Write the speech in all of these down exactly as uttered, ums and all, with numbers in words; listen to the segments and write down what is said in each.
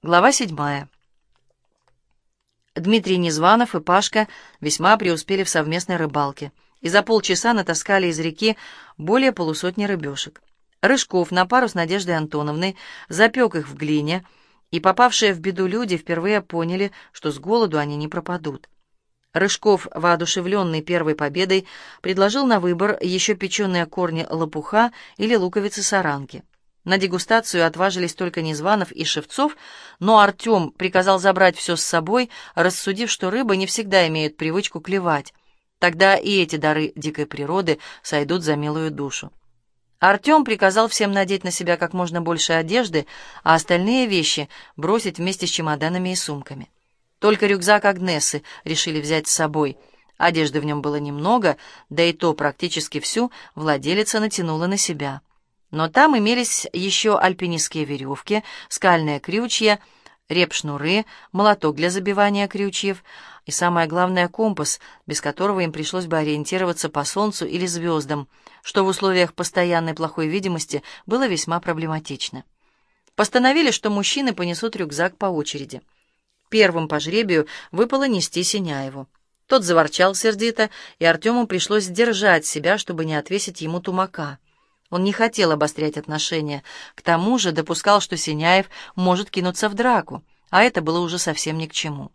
Глава седьмая. Дмитрий Незванов и Пашка весьма преуспели в совместной рыбалке и за полчаса натаскали из реки более полусотни рыбешек. Рыжков на пару с Надеждой Антоновной запек их в глине, и попавшие в беду люди впервые поняли, что с голоду они не пропадут. Рыжков, воодушевленный первой победой, предложил на выбор еще печеные корни лопуха или луковицы-саранки. На дегустацию отважились только Незванов и Шевцов, но Артем приказал забрать все с собой, рассудив, что рыбы не всегда имеют привычку клевать. Тогда и эти дары дикой природы сойдут за милую душу. Артем приказал всем надеть на себя как можно больше одежды, а остальные вещи бросить вместе с чемоданами и сумками. Только рюкзак Агнессы решили взять с собой. Одежды в нем было немного, да и то практически всю владелица натянула на себя. Но там имелись еще альпинистские веревки, скальные крючья, репшнуры, молоток для забивания крючьев и, самое главное, компас, без которого им пришлось бы ориентироваться по солнцу или звездам, что в условиях постоянной плохой видимости было весьма проблематично. Постановили, что мужчины понесут рюкзак по очереди. Первым по жребию выпало нести Синяеву. Тот заворчал сердито, и Артему пришлось сдержать себя, чтобы не отвесить ему тумака. Он не хотел обострять отношения, к тому же допускал, что Синяев может кинуться в драку, а это было уже совсем ни к чему.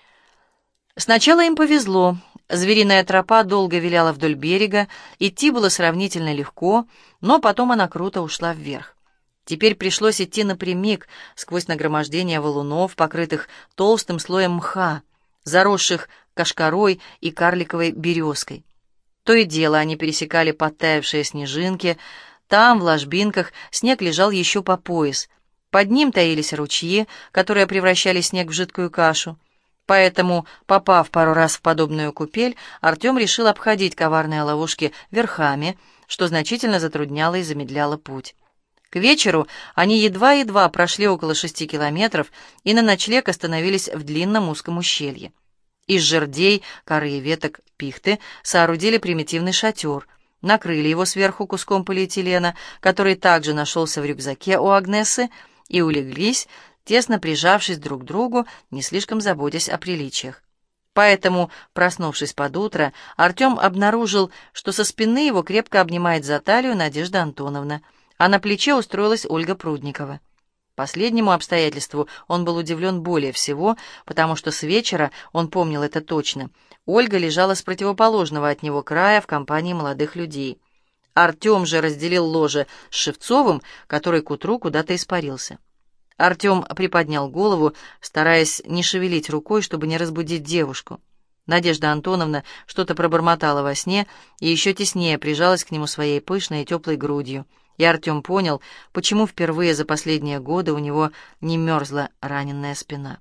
Сначала им повезло. Звериная тропа долго виляла вдоль берега, идти было сравнительно легко, но потом она круто ушла вверх. Теперь пришлось идти напрямик, сквозь нагромождение валунов, покрытых толстым слоем мха, заросших кошкарой и карликовой березкой. То и дело они пересекали подтаявшие снежинки. Там, в ложбинках, снег лежал еще по пояс. Под ним таились ручьи, которые превращали снег в жидкую кашу. Поэтому, попав пару раз в подобную купель, Артем решил обходить коварные ловушки верхами, что значительно затрудняло и замедляло путь. К вечеру они едва-едва прошли около шести километров и на ночлег остановились в длинном узком ущелье. Из жердей, коры и веток пихты соорудили примитивный шатер, накрыли его сверху куском полиэтилена, который также нашелся в рюкзаке у Агнессы, и улеглись, тесно прижавшись друг к другу, не слишком заботясь о приличиях. Поэтому, проснувшись под утро, Артем обнаружил, что со спины его крепко обнимает за талию Надежда Антоновна, а на плече устроилась Ольга Прудникова. Последнему обстоятельству он был удивлен более всего, потому что с вечера, он помнил это точно, Ольга лежала с противоположного от него края в компании молодых людей. Артем же разделил ложе с Шевцовым, который к утру куда-то испарился. Артем приподнял голову, стараясь не шевелить рукой, чтобы не разбудить девушку. Надежда Антоновна что-то пробормотала во сне и еще теснее прижалась к нему своей пышной и теплой грудью. И Артем понял, почему впервые за последние годы у него не мерзла раненая спина.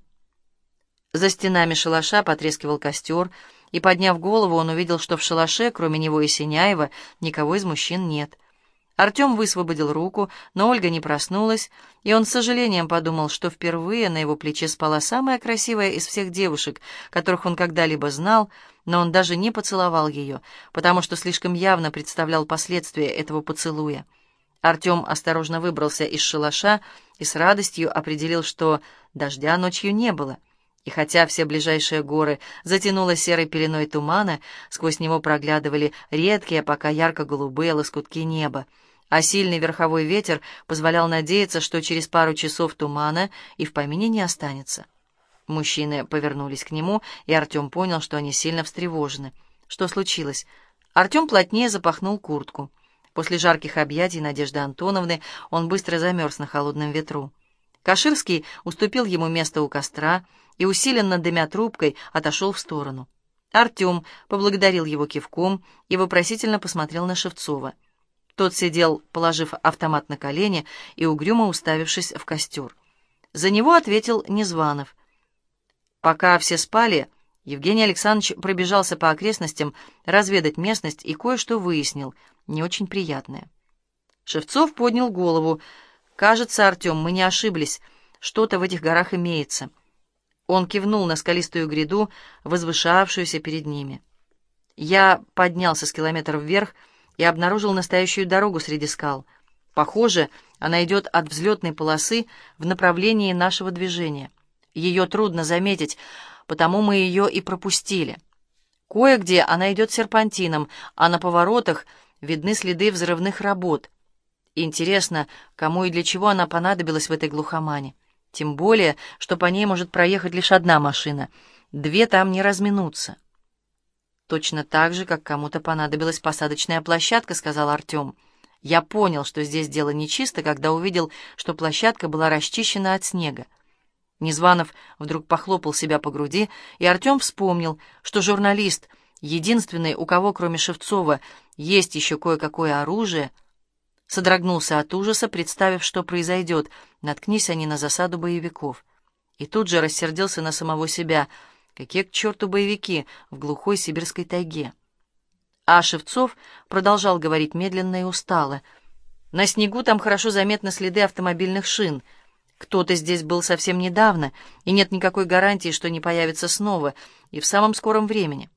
За стенами шалаша потрескивал костер, и, подняв голову, он увидел, что в шалаше, кроме него и Синяева, никого из мужчин нет. Артем высвободил руку, но Ольга не проснулась, и он с сожалением подумал, что впервые на его плече спала самая красивая из всех девушек, которых он когда-либо знал, но он даже не поцеловал ее, потому что слишком явно представлял последствия этого поцелуя. Артем осторожно выбрался из шалаша и с радостью определил, что дождя ночью не было. И хотя все ближайшие горы затянуло серой пеленой тумана, сквозь него проглядывали редкие, пока ярко-голубые лоскутки неба, а сильный верховой ветер позволял надеяться, что через пару часов тумана и в помине не останется. Мужчины повернулись к нему, и Артем понял, что они сильно встревожены. Что случилось? Артем плотнее запахнул куртку. После жарких объятий Надежды Антоновны он быстро замерз на холодном ветру. Каширский уступил ему место у костра и, усиленно дымя трубкой, отошел в сторону. Артем поблагодарил его кивком и вопросительно посмотрел на Шевцова. Тот сидел, положив автомат на колени и угрюмо уставившись в костер. За него ответил Незванов. Пока все спали, Евгений Александрович пробежался по окрестностям разведать местность и кое-что выяснил, не очень приятное. Шевцов поднял голову. «Кажется, Артем, мы не ошиблись. Что-то в этих горах имеется». Он кивнул на скалистую гряду, возвышавшуюся перед ними. Я поднялся с километров вверх и обнаружил настоящую дорогу среди скал. Похоже, она идет от взлетной полосы в направлении нашего движения. Ее трудно заметить, потому мы ее и пропустили. Кое-где она идет серпантином, а на поворотах видны следы взрывных работ. Интересно, кому и для чего она понадобилась в этой глухомане. Тем более, что по ней может проехать лишь одна машина. Две там не разминутся. «Точно так же, как кому-то понадобилась посадочная площадка», — сказал Артем. «Я понял, что здесь дело нечисто, когда увидел, что площадка была расчищена от снега». Незванов вдруг похлопал себя по груди, и Артем вспомнил, что журналист, единственный, у кого, кроме Шевцова, есть еще кое-какое оружие, содрогнулся от ужаса, представив, что произойдет, наткнись они на засаду боевиков. И тут же рассердился на самого себя. Какие к черту боевики в глухой сибирской тайге? А Шевцов продолжал говорить медленно и устало. На снегу там хорошо заметны следы автомобильных шин. Кто-то здесь был совсем недавно, и нет никакой гарантии, что не появится снова, и в самом скором времени.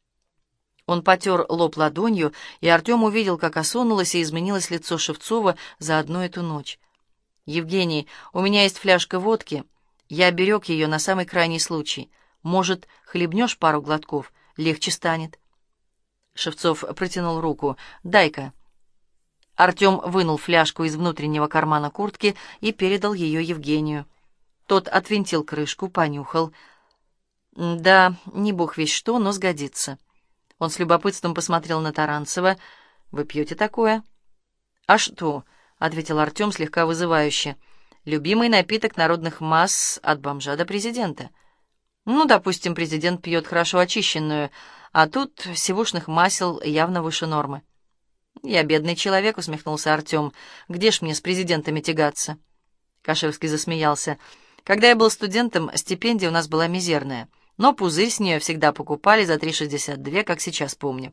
Он потер лоб ладонью, и Артем увидел, как осунулось и изменилось лицо Шевцова за одну эту ночь. «Евгений, у меня есть фляжка водки. Я берег ее на самый крайний случай. Может, хлебнешь пару глотков? Легче станет». Шевцов протянул руку. «Дай-ка». Артем вынул фляжку из внутреннего кармана куртки и передал ее Евгению. Тот отвинтил крышку, понюхал. «Да, не бог весть что, но сгодится». Он с любопытством посмотрел на Таранцева. «Вы пьете такое?» «А что?» — ответил Артем слегка вызывающе. «Любимый напиток народных масс от бомжа до президента. Ну, допустим, президент пьет хорошо очищенную, а тут сивушных масел явно выше нормы». «Я бедный человек», — усмехнулся Артем. «Где ж мне с президентами тягаться?» Кашевский засмеялся. «Когда я был студентом, стипендия у нас была мизерная, но пузырь с нее всегда покупали за три шестьдесят два, как сейчас помню».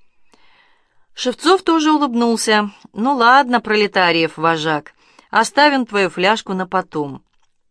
Шевцов тоже улыбнулся. «Ну ладно, пролетариев вожак, оставим твою фляжку на потом».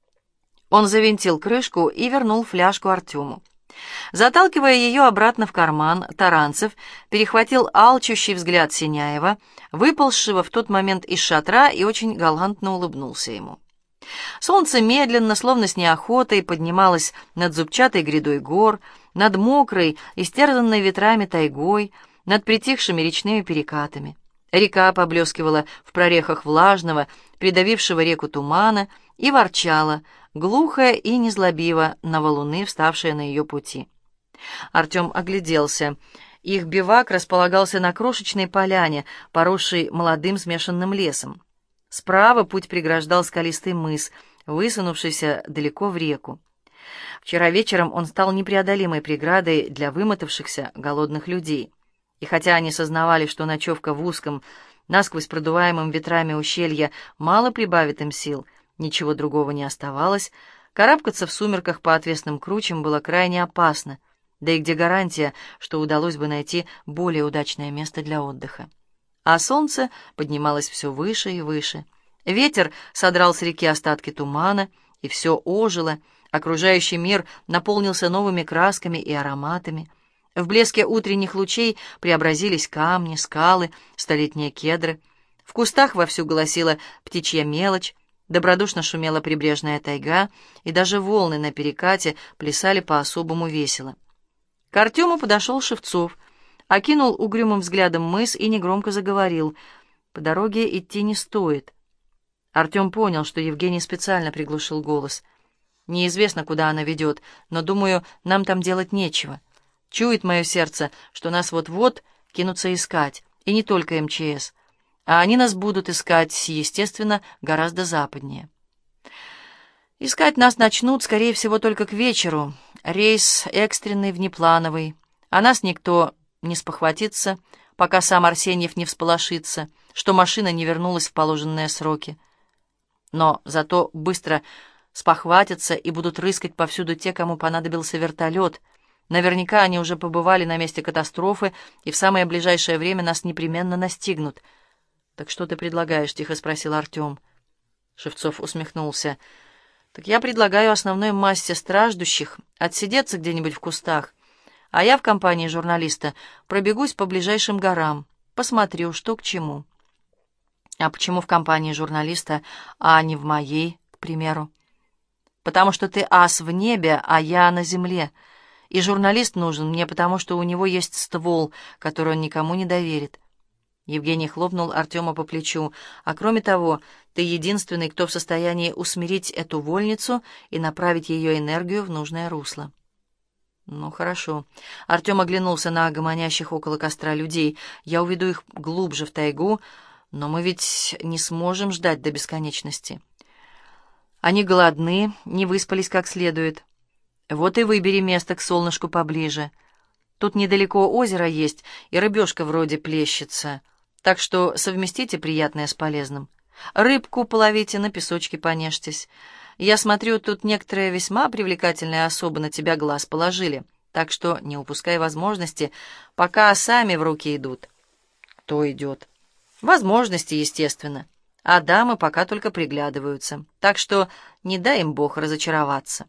Он завинтил крышку и вернул фляжку Артему. Заталкивая ее обратно в карман, Таранцев перехватил алчущий взгляд Синяева, выползшего в тот момент из шатра, и очень галантно улыбнулся ему. Солнце медленно, словно с неохотой, поднималось над зубчатой грядой гор, над мокрой, истерзанной ветрами тайгой, над притихшими речными перекатами. Река поблескивала в прорехах влажного, придавившего реку тумана, и ворчала, глухо и незлобиво, на валуны, вставшие на ее пути. Артем огляделся. Их бивак располагался на крошечной поляне, поросшей молодым смешанным лесом. Справа путь преграждал скалистый мыс, высунувшийся далеко в реку. Вчера вечером он стал непреодолимой преградой для вымотавшихся голодных людей. И хотя они сознавали, что ночевка в узком, насквозь продуваемом ветрами ущелья мало прибавит им сил, ничего другого не оставалось, карабкаться в сумерках по отвесным кручам было крайне опасно, да и где гарантия, что удалось бы найти более удачное место для отдыха. А солнце поднималось все выше и выше. Ветер содрал с реки остатки тумана, и все ожило, окружающий мир наполнился новыми красками и ароматами. В блеске утренних лучей преобразились камни, скалы, столетние кедры. В кустах вовсю голосила птичья мелочь, добродушно шумела прибрежная тайга, и даже волны на перекате плясали по-особому весело. К Артему подошел Шевцов, окинул угрюмым взглядом мыс и негромко заговорил. «По дороге идти не стоит». Артем понял, что Евгений специально приглушил голос. «Неизвестно, куда она ведет, но, думаю, нам там делать нечего. Чует мое сердце, что нас вот-вот кинутся искать, и не только эм че эс. А они нас будут искать, естественно, гораздо западнее. Искать нас начнут, скорее всего, только к вечеру. Рейс экстренный, внеплановый. А нас никто не спохватится, пока сам Арсеньев не всполошится, что машина не вернулась в положенные сроки. Но зато быстро спохватятся и будут рыскать повсюду те, кому понадобился вертолет. Наверняка они уже побывали на месте катастрофы, и в самое ближайшее время нас непременно настигнут. «Так что ты предлагаешь?» — тихо спросил Артем. Шевцов усмехнулся. «Так я предлагаю основной массе страждущих отсидеться где-нибудь в кустах, а я в компании журналиста пробегусь по ближайшим горам, посмотрю, что к чему». А почему в компании журналиста, а не в моей, к примеру? Потому что ты ас в небе, а я на земле. И журналист нужен мне, потому что у него есть ствол, который он никому не доверит. Евгений хлопнул Артема по плечу. А кроме того, ты единственный, кто в состоянии усмирить эту вольницу и направить ее энергию в нужное русло. Ну, хорошо. Артем оглянулся на гомонящих около костра людей. Я уведу их глубже в тайгу, но мы ведь не сможем ждать до бесконечности. Они голодны, не выспались как следует. Вот и выбери место к солнышку поближе. Тут недалеко озеро есть, и рыбешка вроде плещется. Так что совместите приятное с полезным. Рыбку половите, на песочке понежьтесь. Я смотрю, тут некоторые весьма привлекательные особы на тебя глаз положили, так что не упускай возможности, пока сами в руки идут. Кто идет? Возможности, естественно. А дамы пока только приглядываются, так что не дай им Бог разочароваться.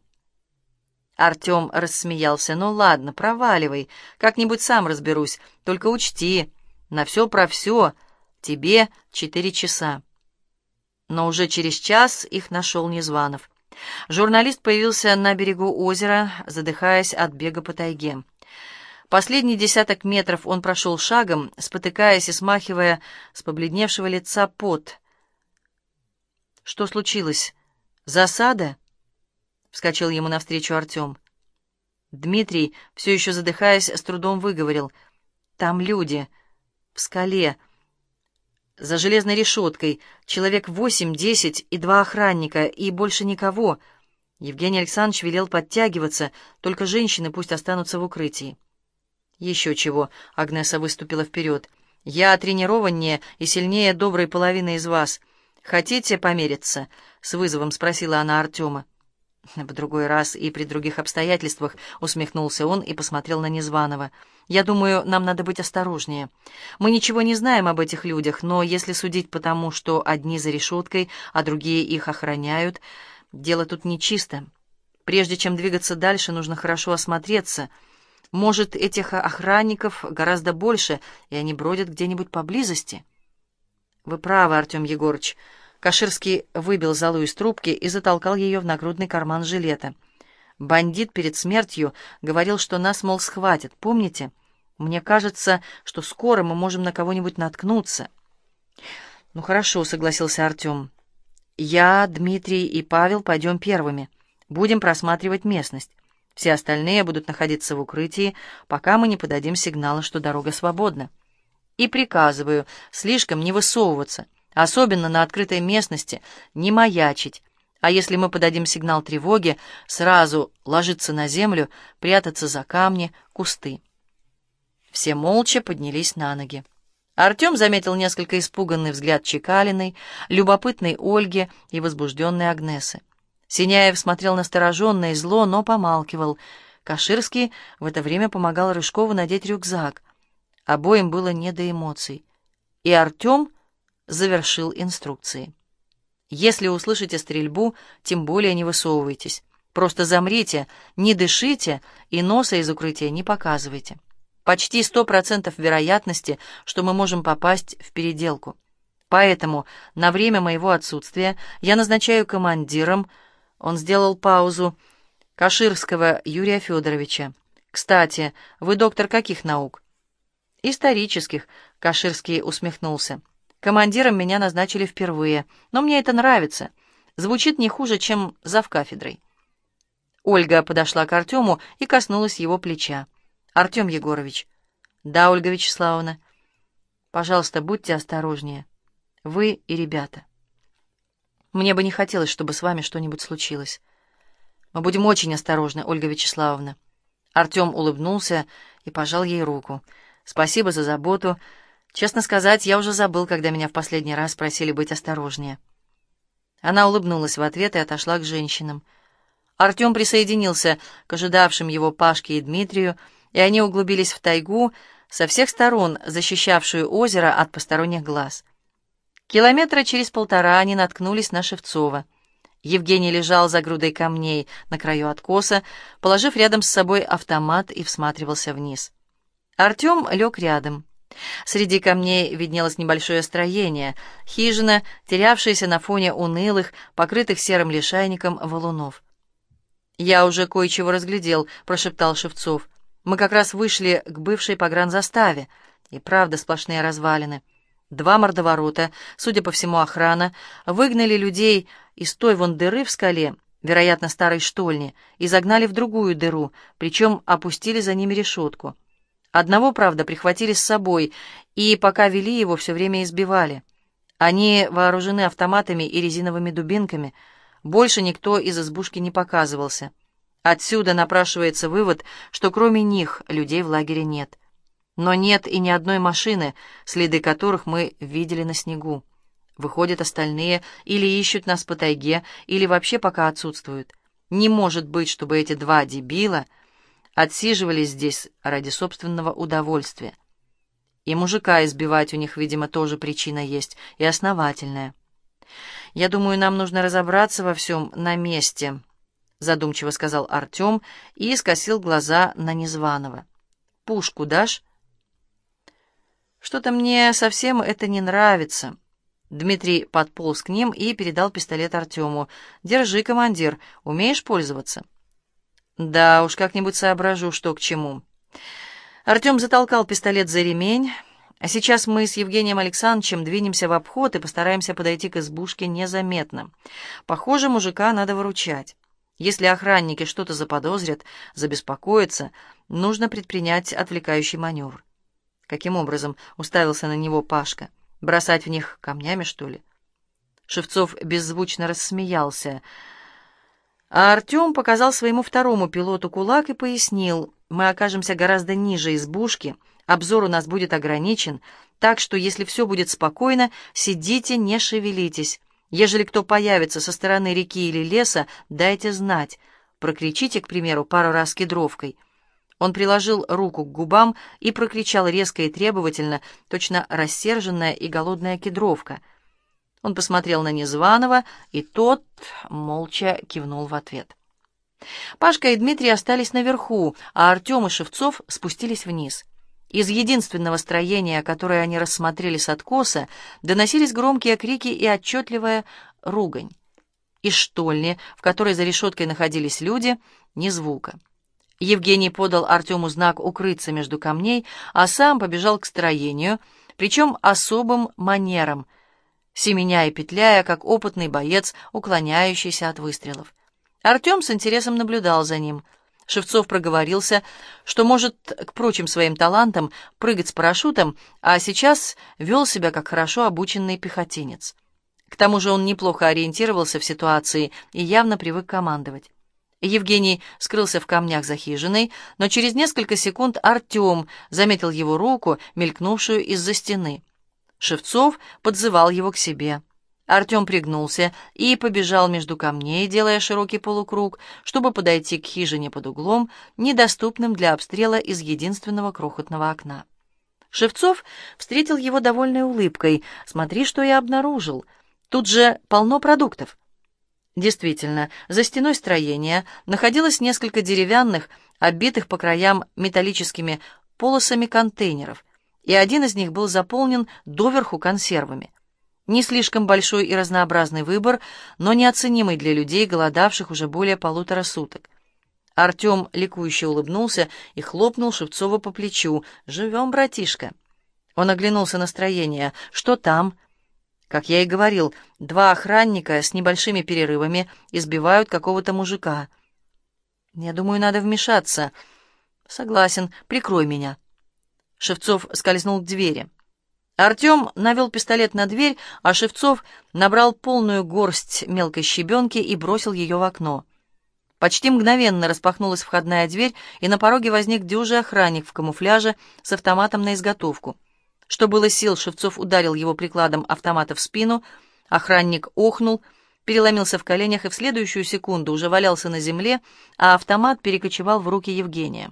Артем рассмеялся. «Ну ладно, проваливай, как-нибудь сам разберусь, только учти, на все про все, тебе четыре часа». Но уже через час их нашел Незванов. Журналист появился на берегу озера, задыхаясь от бега по тайге. Последний десяток метров он прошел шагом, спотыкаясь и смахивая с побледневшего лица пот. «Что случилось? Засада?» — вскочил ему навстречу Артем. Дмитрий, все еще задыхаясь, с трудом выговорил. «Там люди. В скале. За железной решеткой. Человек восемь-десять и два охранника, и больше никого. Евгений Александрович велел подтягиваться, только женщины пусть останутся в укрытии». «Еще чего», — Агнеса выступила вперед. «Я тренированнее и сильнее доброй половины из вас. Хотите помериться?» — с вызовом спросила она Артема. «В другой раз и при других обстоятельствах», — усмехнулся он и посмотрел на Незваного. «Я думаю, нам надо быть осторожнее. Мы ничего не знаем об этих людях, но если судить по тому, что одни за решеткой, а другие их охраняют, дело тут нечисто. Прежде чем двигаться дальше, нужно хорошо осмотреться. Может, этих охранников гораздо больше, и они бродят где-нибудь поблизости?» «Вы правы, Артем Егорыч». Каширский выбил золу из трубки и затолкал ее в нагрудный карман жилета. «Бандит перед смертью говорил, что нас, мол, схватят. Помните? Мне кажется, что скоро мы можем на кого-нибудь наткнуться». «Ну хорошо», — согласился Артем. «Я, Дмитрий и Павел пойдем первыми. Будем просматривать местность. Все остальные будут находиться в укрытии, пока мы не подадим сигнала, что дорога свободна. И приказываю слишком не высовываться, особенно на открытой местности, не маячить, а если мы подадим сигнал тревоги, сразу ложиться на землю, прятаться за камни, кусты». Все молча поднялись на ноги. Артем заметил несколько испуганный взгляд Чекалиной, любопытной Ольги и возбужденной Агнесы. Синяев смотрел настороженно и зло, но помалкивал. Каширский в это время помогал Рыжкову надеть рюкзак. Обоим было не до эмоций. И Артем завершил инструкции. «Если услышите стрельбу, тем более не высовывайтесь. Просто замрите, не дышите и носа из укрытия не показывайте. Почти сто процентов вероятности, что мы можем попасть в переделку. Поэтому на время моего отсутствия я назначаю командиром...» Он сделал паузу. «Каширского Юрия Федоровича. Кстати, вы доктор каких наук?» «Исторических», — Каширский усмехнулся. «Командиром меня назначили впервые, но мне это нравится. Звучит не хуже, чем завкафедрой». Ольга подошла к Артему и коснулась его плеча. «Артем Егорович». «Да, Ольга Вячеславовна». «Пожалуйста, будьте осторожнее. Вы и ребята. Мне бы не хотелось, чтобы с вами что-нибудь случилось». «Мы будем очень осторожны, Ольга Вячеславовна». Артем улыбнулся и пожал ей руку. «Спасибо за заботу. Честно сказать, я уже забыл, когда меня в последний раз просили быть осторожнее». Она улыбнулась в ответ и отошла к женщинам. Артем присоединился к ожидавшим его Пашке и Дмитрию, и они углубились в тайгу, со всех сторон защищавшую озеро от посторонних глаз. Километра через полтора они наткнулись на Шевцова. Евгений лежал за грудой камней на краю откоса, положив рядом с собой автомат и всматривался вниз. Артем лег рядом. Среди камней виднелось небольшое строение, хижина, терявшаяся на фоне унылых, покрытых серым лишайником валунов. «Я уже кое-чего разглядел», — прошептал Шевцов. «Мы как раз вышли к бывшей погранзаставе, и правда сплошные развалины. Два мордоворота, судя по всему охрана, выгнали людей из той вон дыры в скале, вероятно, старой штольни, и загнали в другую дыру, причем опустили за ними решетку. Одного, правда, прихватили с собой, и пока вели его, все время избивали. Они вооружены автоматами и резиновыми дубинками. Больше никто из избушки не показывался. Отсюда напрашивается вывод, что кроме них людей в лагере нет. Но нет и ни одной машины, следы которых мы видели на снегу. Выходят, остальные или ищут нас по тайге, или вообще пока отсутствуют. Не может быть, чтобы эти два дебила отсиживались здесь ради собственного удовольствия. И мужика избивать у них, видимо, тоже причина есть, и основательная. «Я думаю, нам нужно разобраться во всем на месте», — задумчиво сказал Артем и скосил глаза на Незваного. «Пушку дашь?» «Что-то мне совсем это не нравится». Дмитрий подполз к ним и передал пистолет Артему. «Держи, командир, умеешь пользоваться?» «Да уж, как-нибудь соображу, что к чему». Артем затолкал пистолет за ремень. «А сейчас мы с Евгением Александровичем двинемся в обход и постараемся подойти к избушке незаметно. Похоже, мужика надо выручать. Если охранники что-то заподозрят, забеспокоятся, нужно предпринять отвлекающий маневр». «Каким образом?» — уставился на него Пашка. «Бросать в них камнями, что ли?» Шевцов беззвучно рассмеялся. А Артем показал своему второму пилоту кулак и пояснил: «Мы окажемся гораздо ниже избушки, обзор у нас будет ограничен, так что, если все будет спокойно, сидите, не шевелитесь. Ежели кто появится со стороны реки или леса, дайте знать. Прокричите, к примеру, пару раз кедровкой». Он приложил руку к губам и прокричал резко и требовательно, точно рассерженная и голодная кедровка. Он посмотрел на Незваного, и тот молча кивнул в ответ. Пашка и Дмитрий остались наверху, а Артем и Шевцов спустились вниз. Из единственного строения, которое они рассмотрели с откоса, доносились громкие крики и отчетливая ругань. Из штольни, в которой за решеткой находились люди, ни звука. Евгений подал Артему знак укрыться между камней, а сам побежал к строению, причем особым манером, семеня и петляя, как опытный боец, уклоняющийся от выстрелов. Артем с интересом наблюдал за ним. Шевцов проговорился, что может к прочим своим талантам прыгать с парашютом, а сейчас вел себя как хорошо обученный пехотинец. К тому же он неплохо ориентировался в ситуации и явно привык командовать. Евгений скрылся в камнях за хижиной, но через несколько секунд Артем заметил его руку, мелькнувшую из-за стены. Шевцов подзывал его к себе. Артем пригнулся и побежал между камней, делая широкий полукруг, чтобы подойти к хижине под углом, недоступным для обстрела из единственного крохотного окна. Шевцов встретил его довольной улыбкой. «Смотри, что я обнаружил. Тут же полно продуктов». Действительно, за стеной строения находилось несколько деревянных, оббитых по краям металлическими полосами контейнеров, и один из них был заполнен доверху консервами. Не слишком большой и разнообразный выбор, но неоценимый для людей, голодавших уже более полутора суток. Артем ликующе улыбнулся и хлопнул Шевцова по плечу. «Живем, братишка!» Он оглянулся на строение. «Что там?» Как я и говорил, два охранника с небольшими перерывами избивают какого-то мужика. Я думаю, надо вмешаться. Согласен, прикрой меня. Шевцов скользнул к двери. Артем навел пистолет на дверь, а Шевцов набрал полную горсть мелкой щебенки и бросил ее в окно. Почти мгновенно распахнулась входная дверь, и на пороге возник дюжий охранник в камуфляже с автоматом на изготовку. Что было сил, Шевцов ударил его прикладом автомата в спину. Охранник охнул, переломился в коленях и в следующую секунду уже валялся на земле, а автомат перекочевал в руки Евгения.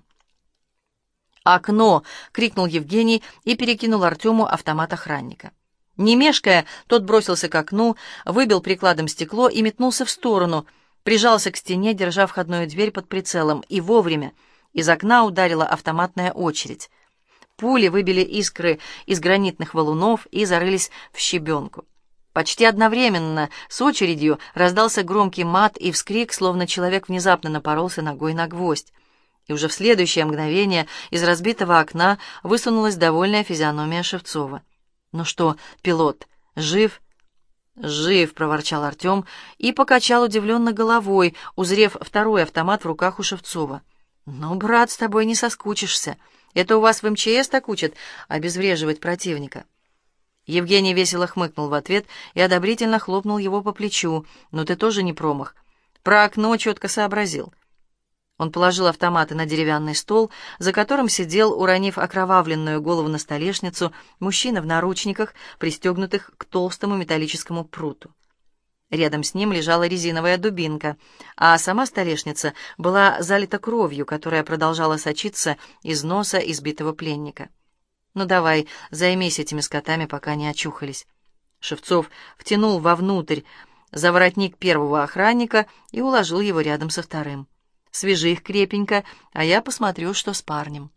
«Окно!» — крикнул Евгений и перекинул Артему автомат охранника. Не мешкая, тот бросился к окну, выбил прикладом стекло и метнулся в сторону, прижался к стене, держа входную дверь под прицелом, и вовремя из окна ударила автоматная очередь. Пули выбили искры из гранитных валунов и зарылись в щебенку. Почти одновременно с очередью раздался громкий мат и вскрик, словно человек внезапно напоролся ногой на гвоздь. И уже в следующее мгновение из разбитого окна высунулась довольная физиономия Шевцова. «Ну что, пилот, жив?» «Жив», — проворчал Артем и покачал удивленно головой, узрев второй автомат в руках у Шевцова. «Ну, брат, с тобой не соскучишься. Это у вас в эм че эс так учат обезвреживать противника». Евгений весело хмыкнул в ответ и одобрительно хлопнул его по плечу. «Ну ты тоже не промах. Про окно четко сообразил». Он положил автоматы на деревянный стол, за которым сидел, уронив окровавленную голову на столешницу, мужчина в наручниках, пристегнутых к толстому металлическому пруту. Рядом с ним лежала резиновая дубинка, а сама столешница была залита кровью, которая продолжала сочиться из носа избитого пленника. «Ну давай, займись этими скотами, пока не очухались». Шевцов втянул вовнутрь за воротник первого охранника и уложил его рядом со вторым. «Свяжи их крепенько, а я посмотрю, что с парнем».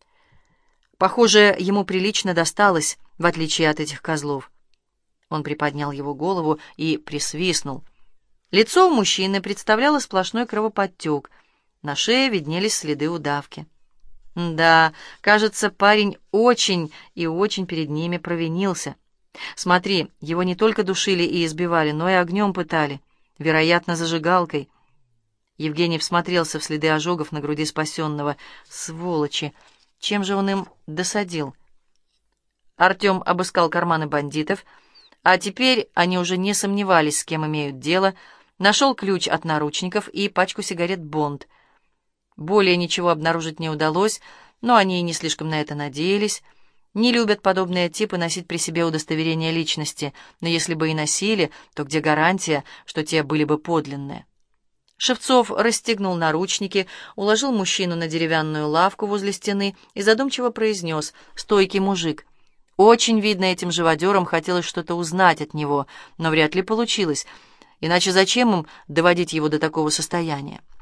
Похоже, ему прилично досталось, в отличие от этих козлов. Он приподнял его голову и присвистнул. Лицо у мужчины представляло сплошной кровоподтек. На шее виднелись следы удавки. Да, кажется, парень очень и очень перед ними провинился. Смотри, его не только душили и избивали, но и огнем пытали, вероятно, зажигалкой. Евгений всмотрелся в следы ожогов на груди спасенного. Сволочи! Чем же он им досадил? Артем обыскал карманы бандитов, а теперь они уже не сомневались, с кем имеют дело, нашел ключ от наручников и пачку сигарет «Бонд». Более ничего обнаружить не удалось, но они и не слишком на это надеялись. Не любят подобные типы носить при себе удостоверение личности, но если бы и носили, то где гарантия, что те были бы подлинные? Шевцов расстегнул наручники, уложил мужчину на деревянную лавку возле стены и задумчиво произнес: «Стойкий мужик». Очень видно, этим живодерам хотелось что-то узнать от него, но вряд ли получилось, иначе зачем им доводить его до такого состояния?